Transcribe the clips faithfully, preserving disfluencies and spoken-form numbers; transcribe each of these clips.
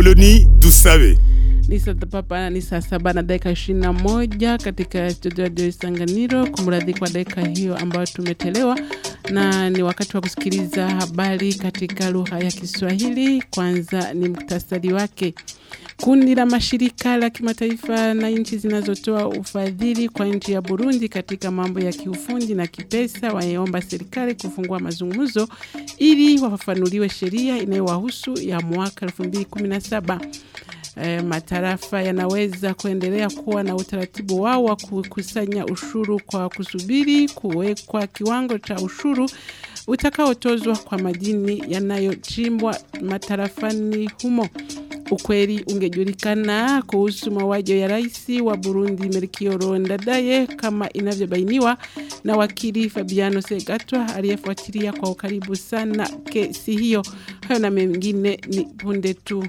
Apoloni Dusabe. Ni saa papa ni saa saba na dakika ishirini na moja katika studio ya Isanganiro. Kumradhi kwa dakika hiyo ambayo tumetelewa, na ni wakati wa kusikiliza habari katika lugha ya Kiswahili. Kwanza ni muktasari wake. Kundi la mashirika la kimataifa na nchi zinazotoa ufadhili kwa nchi ya Burundi katika mambo ya kiufundi na kipesa wameomba serikali kufungua mazungumzo ili wafafanuliwe sheria inayowahusu ya mwaka elfu mbili kumi na saba. E, matarafa yanaweza kuendelea kuwa na utaratibu wao wa kukusanya ushuru kwa kusubiri kuwekwa kiwango cha ushuru utakaotozwa kwa madini yanayochimbwa matarafani humo. Ukweli ungejulikana kuhusu mauaji ya rais wa Burundi Melchior Ndadaye kama inavyobainiwa na wakili Fabiano Segatwa aliyefuatilia kwa ukaribu sana kesi hiyo. Hayo na mengine ni punde tu.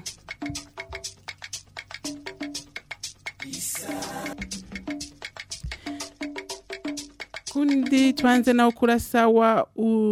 Kundi tuanze na ukurasa wa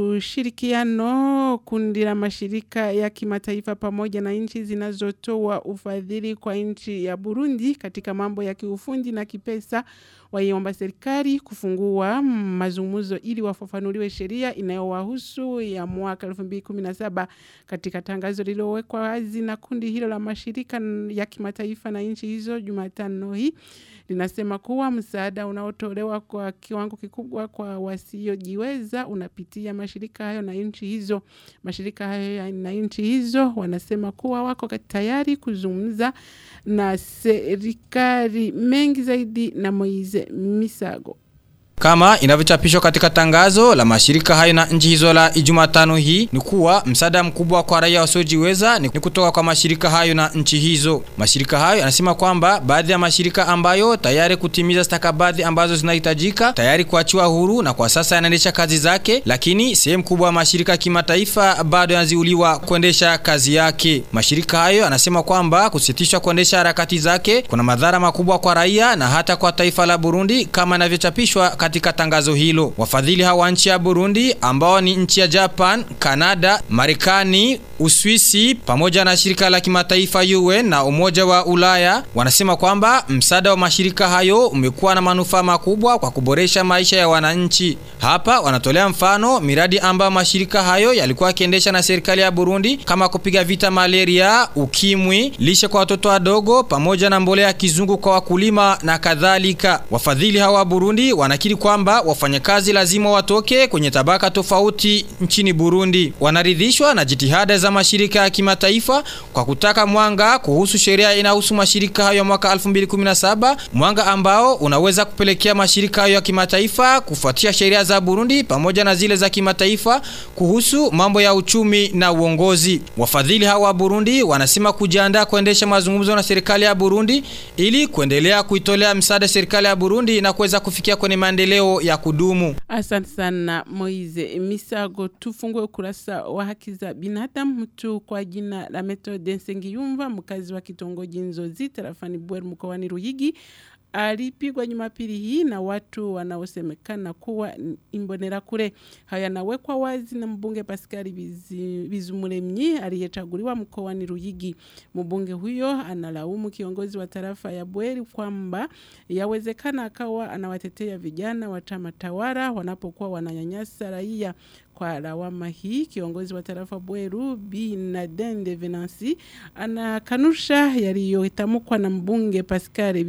ushirikiano. Kundi la mashirika ya kimataifa pamoja na nchi zinazotoa ufadhili kwa nchi ya Burundi katika mambo ya kiufundi na kipesa waiomba serikali kufungua mazungumzo ili wafafanuliwe sheria inayowahusu ya mwaka elfu mbili kumi na saba. Katika tangazo lililowekwa wazi na kundi hilo la mashirika ya kimataifa na nchi hizo Jumatano hii, linasema kuwa msaada unaotolewa kwa kiwango kikubwa kwa wasiojiweza unapitia mashirika hayo na nchi hizo. Mashirika hayo na nchi hizo wanasema kuwa wako tayari kuzungumza na serikali. Mengi zaidi na Moize Misago. Kama inavyochapishwa katika tangazo la mashirika hayo na nchi hizo la Jumatano hii, ni kuwa msaada mkubwa kwa raia wasiojiweza ni kutoka kwa mashirika hayo na nchi hizo. Mashirika hayo yanasema kwamba baadhi ya mashirika ambayo tayari kutimiza stakabadhi ambazo zinahitajika tayari kuachiwa huru na kwa sasa yanaendesha kazi zake, lakini sehemu kubwa ya mashirika kimataifa bado yanaziuliwa kuendesha kazi yake. Mashirika hayo yanasema kwamba kusitishwa kuendesha harakati zake kuna madhara makubwa kwa raia na hata kwa taifa la Burundi kama inavyochapishwa katika tangazo hilo. Wafadhili hawa nchi ya Burundi ambao ni nchi ya Japan, Canada, Marekani, Uswisi pamoja na shirika la kimataifa U N na Umoja wa Ulaya wanasema kwamba msaada wa mashirika hayo umekuwa na manufaa makubwa kwa kuboresha maisha ya wananchi. Hapa wanatolea mfano miradi ambayo mashirika hayo yalikuwa yakiendesha na serikali ya Burundi kama kupiga vita malaria, ukimwi, lishe kwa watoto wadogo pamoja na mbolea kizungu kwa wakulima na kadhalika. Wafadhili hawa wa Burundi wanakiri kwamba wafanyakazi lazima watoke kwenye tabaka tofauti nchini Burundi. Wanaridhishwa na jitihada za mashirika ya kimataifa kwa kutaka mwanga kuhusu sheria inahusu mashirika hayo mwaka elfu mbili kumi na saba, mwanga ambao unaweza kupelekea mashirika hayo ya kimataifa kufuatia sheria za Burundi pamoja na zile za kimataifa kuhusu mambo ya uchumi na uongozi. Wafadhili hawa wa Burundi wanasema kujiandaa kuendesha mazungumzo na serikali ya Burundi ili kuendelea kuitolea msaada serikali ya Burundi na kuweza kufikia kwenye maendeleo ya kudumu. Asante sana Moize Misago. Tufungue ukurasa wa haki za binadamu. Mtu kwa jina la Methode Nsengiyumva, mkazi wa kitongoji Nzozi tarafani Bweru mkoani Ruyigi, alipigwa Jumapili hii na watu wanaosemekana kuwa Imbonerakure. Haya yanawekwa wazi na mbunge Pascal Bizumuremyi aliyechaguliwa mkoani Ruyigi. Mbunge huyo analaumu kiongozi wa tarafa ya Bweru kwamba yawezekana akawa anawatetea vijana wa chama tawala wanapokuwa wananyanyasa raia. Kwa lawama hii, kiongozi wa tarafa Bweru Bi Nadende Venansi anakanusha yaliyotamkwa na mbunge Pascal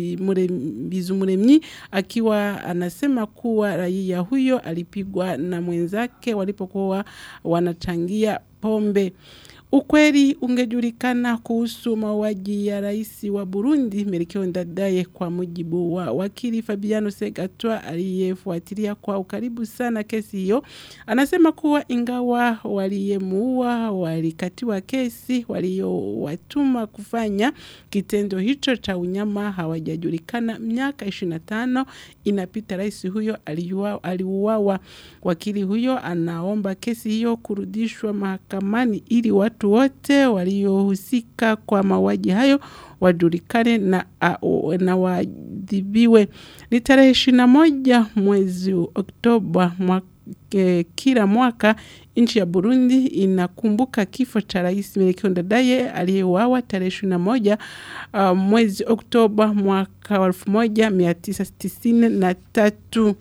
Bizumuremyi, akiwa anasema kuwa raia huyo alipigwa na mwenzake walipokuwa wanachangia pombe. Ukweli ungejulikana kuhusu mauaji ya rais wa Burundi Melchior Ndadaye kwa mujibu wa wakili Fabiano Segatwa aliyefuatilia kwa ukaribu sana kesi hiyo. Anasema kuwa ingawa waliyemuua walikatiwa kesi, waliowatuma kufanya kitendo hicho cha unyama hawajajulikana. Miaka ishirini na tano inapita rais huyo aliuawa. Wakili huyo anaomba kesi hiyo kurudishwa mahakamani ili watu wote waliohusika kwa mauaji hayo wajulikane na uh, na waadhibiwe. Ni tarehe ishirini na moja mwezi Oktoba mwaka e, kila mwaka nchi ya Burundi inakumbuka kifo cha Rais Melchior Ndadaye aliyeuawa tarehe ishirini na moja uh, mwezi Oktoba mwaka wa elfu moja mia tisa tisini na tatu.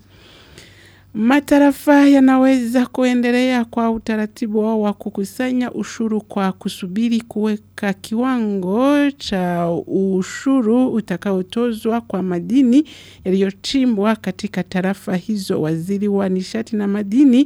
Matarafa yanaweza kuendelea kwa utaratibu wao wa kukusanya ushuru kwa kusubiri kuweka kiwango cha ushuru utakaotozwa kwa madini yaliyochimbwa katika tarafa hizo. Waziri wa nishati na madini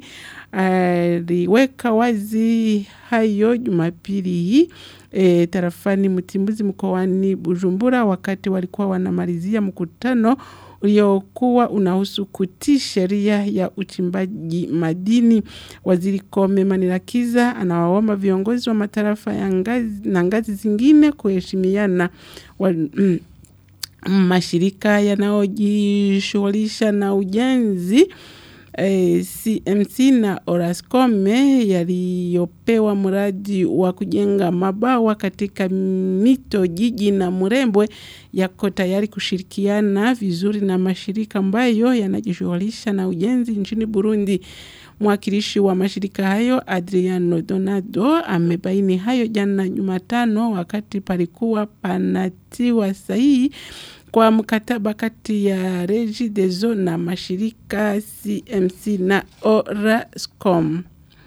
aliweka wazi hayo Jumapili hii e, tarafani Mutimbuzi mkoani Bujumbura wakati walikuwa wanamalizia mkutano uliokuwa unahusu kutii sheria ya uchimbaji madini. Waziri Kome Manirakiza anawaomba viongozi wa matarafa ya ngazi na ngazi zingine kuheshimiana. Wa, mm, mashirika yanayojishughulisha na ujenzi E, C M C na Orascome yaliyopewa mradi wa kujenga mabawa katika mito Jiji na Murembwe yako tayari kushirikiana vizuri na mashirika ambayo yanajishughulisha na ujenzi nchini Burundi. Mwakilishi wa mashirika hayo Adriano Donado amebaini hayo jana Jumatano wakati palikuwa panatiwa sahihi kwa mkataba kati ya Regideso na mashirika C M C na Orascom.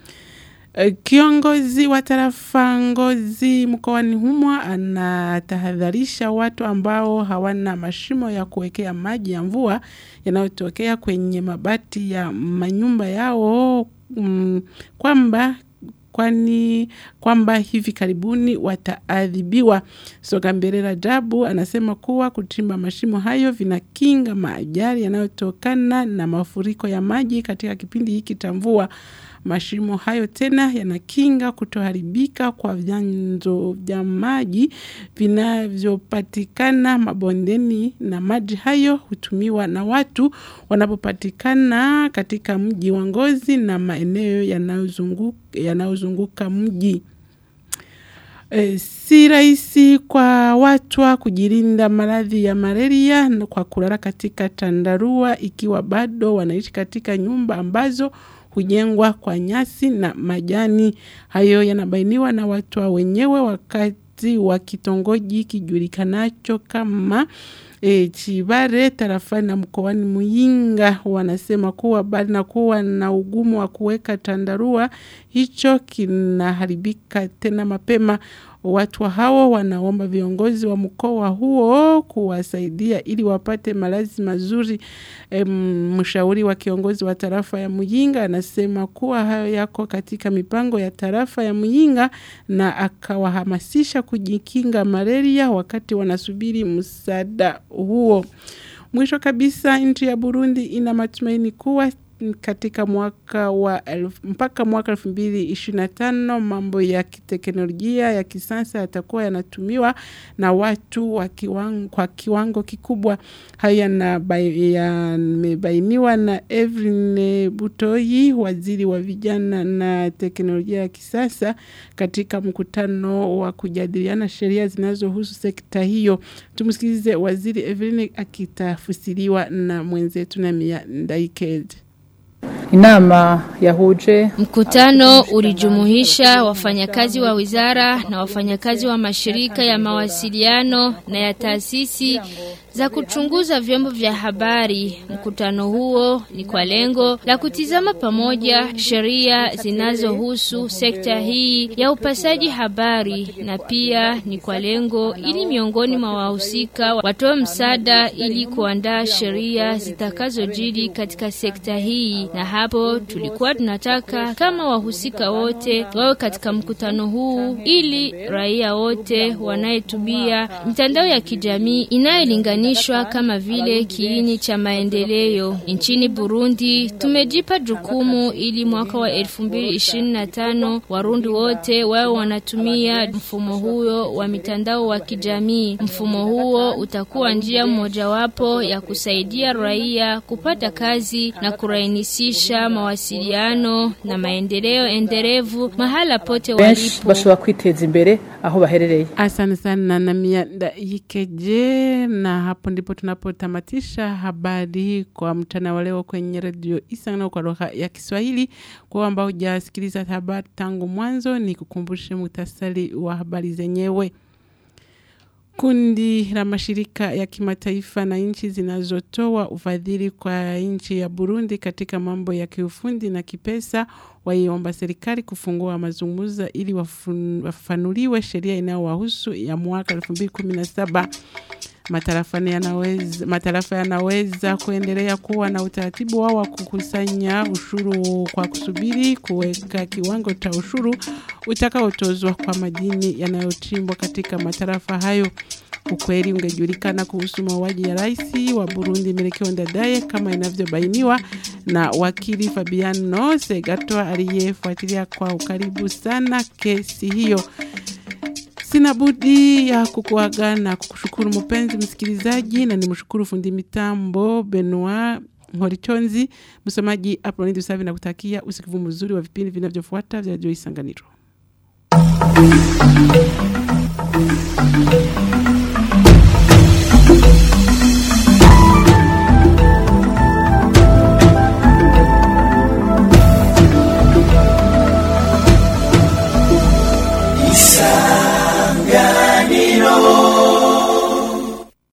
Kiongozi wa tarafa Ngozi mkoani humo anatahadharisha watu ambao hawana mashimo ya kuwekea maji ya mvua yanayotokea kwenye mabati ya manyumba yao um, kwamba kwani kwamba hivi karibuni wataadhibiwa. Sogambere Rajabu anasema kuwa kuchimba mashimo hayo vinakinga maajali yanayotokana na mafuriko ya maji katika kipindi hiki cha mvua. Mashimo hayo tena yanakinga kutoharibika kwa vyanzo vya maji vinavyopatikana mabondeni, na maji hayo hutumiwa na watu wanapopatikana katika mji wa Ngozi na maeneo yanayozunguka yanayozunguka mji. E, si rahisi kwa watu wa kujilinda maradhi ya malaria kwa kulala katika tandarua ikiwa bado wanaishi katika nyumba ambazo hujengwa kwa nyasi na majani. Hayo yanabainiwa na watu wa wenyewe wakati wa kitongoji kijulikanacho kama E, Chibare tarafani na mkoani Muyinga. Wanasema kuwa bali na kuwa na ugumu wa kuweka tandarua hicho kinaharibika tena mapema. Watu hao wanaomba viongozi wa mkoa huo kuwasaidia ili wapate malazi mazuri. E, mshauri wa kiongozi wa tarafa ya Muyinga anasema kuwa hayo yako katika mipango ya tarafa ya Muyinga na akawahamasisha kujikinga malaria wakati wanasubiri msaada huo. Mwisho kabisa, nchi ya Burundi ina matumaini kuwa katika mwaka wa elf, mpaka mwaka elfu mbili ishirini na tano mambo ya kiteknolojia ya kisasa yatakuwa yanatumiwa na watu wa kiwango, kwa kiwango kikubwa. Haya yamebainiwa na Evelyn Butoyi, waziri wa vijana na teknolojia ya kisasa, katika mkutano wa kujadiliana sheria zinazohusu sekta hiyo. Tumsikilize waziri Evelyn akitafsiriwa na mwenzetu Namia Ndaiked. Inama yahuje. Mkutano ulijumuisha wafanyakazi wa wizara na wafanyakazi wa mashirika ya mawasiliano na ya taasisi za kuchunguza vyombo vya habari. Mkutano huo ni kwa lengo la kutizama pamoja sheria zinazohusu sekta hii ya upasaji habari, na pia ni kwa lengo ili miongoni mwa wahusika watoe msaada ili kuandaa sheria zitakazojiri katika sekta hii. Na hapo tulikuwa tunataka kama wahusika wote wawe katika mkutano huu ili raia wote wanayetumia mitandao ya kijamii inayolinganishwa kama vile kiini cha maendeleo. Nchini Burundi tumejipa jukumu ili mwaka wa elfu mbili ishirini na tano Warundi wote wao wanatumia mfumo huo wa mitandao wa kijamii. Mfumo huo utakuwa njia mojawapo ya kusaidia raia kupata kazi na kurainisisha mawasiliano na maendeleo endelevu mahala pote walipo. Bashobora kwiteza imbere aho baherereye. Asante sana na Namia Ndaiked. Na hapo ndipo tunapotamatisha habari kwa mchana wa leo kwenye radio Isangano kwa lugha ya Kiswahili. Kwa ambao hujasikiliza habari tangu mwanzo, ni kukumbushe muhtasari wa habari zenyewe. Kundi la mashirika ya kimataifa na nchi zinazotoa ufadhili kwa nchi ya Burundi katika mambo ya kiufundi na kipesa waiomba serikali kufungua mazungumzo ili wafafanuliwe sheria inayowahusu ya mwaka elfu mbili kumi na saba. Matarafa yanaweza matarafa yanaweza kuendelea kuwa na utaratibu wao wa kukusanya ushuru kwa kusubiri kuweka kiwango cha ushuru utakaotozwa kwa madini yanayochimbwa katika matarafa hayo. Ukweli ungejulikana kuhusu mauaji ya rais wa Burundi Melchior Ndadaye kama inavyobainiwa na wakili Fabiano Segatwa aliyefuatilia kwa ukaribu sana kesi hiyo. Sina budi ya kukuaga na kukushukuru mpenzi msikilizaji, na nimshukuru fundi mitambo Benoit Ngorichonzi. Msomaji Apronidi Usavi na kutakia usikivu mzuri wa vipindi vinavyofuata vya Radio Isanganiro.